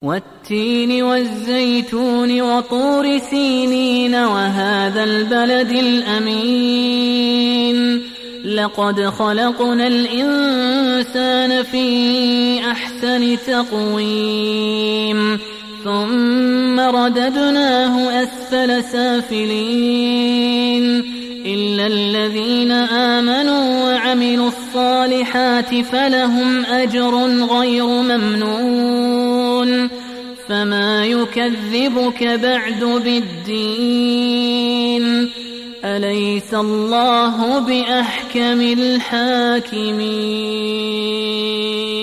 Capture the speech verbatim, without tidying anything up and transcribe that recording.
والتين والزيتون وطور سينين وهذا البلد الأمين لقد خلقنا الإنسان في أحسن تقويم ثم رددناه أسفل سافلين إلا الذين آمنوا وعملوا الصالحات فلهم أجر غير ممنون فما يكذبك بعد بالدين أليس الله بأحكم الحاكمين.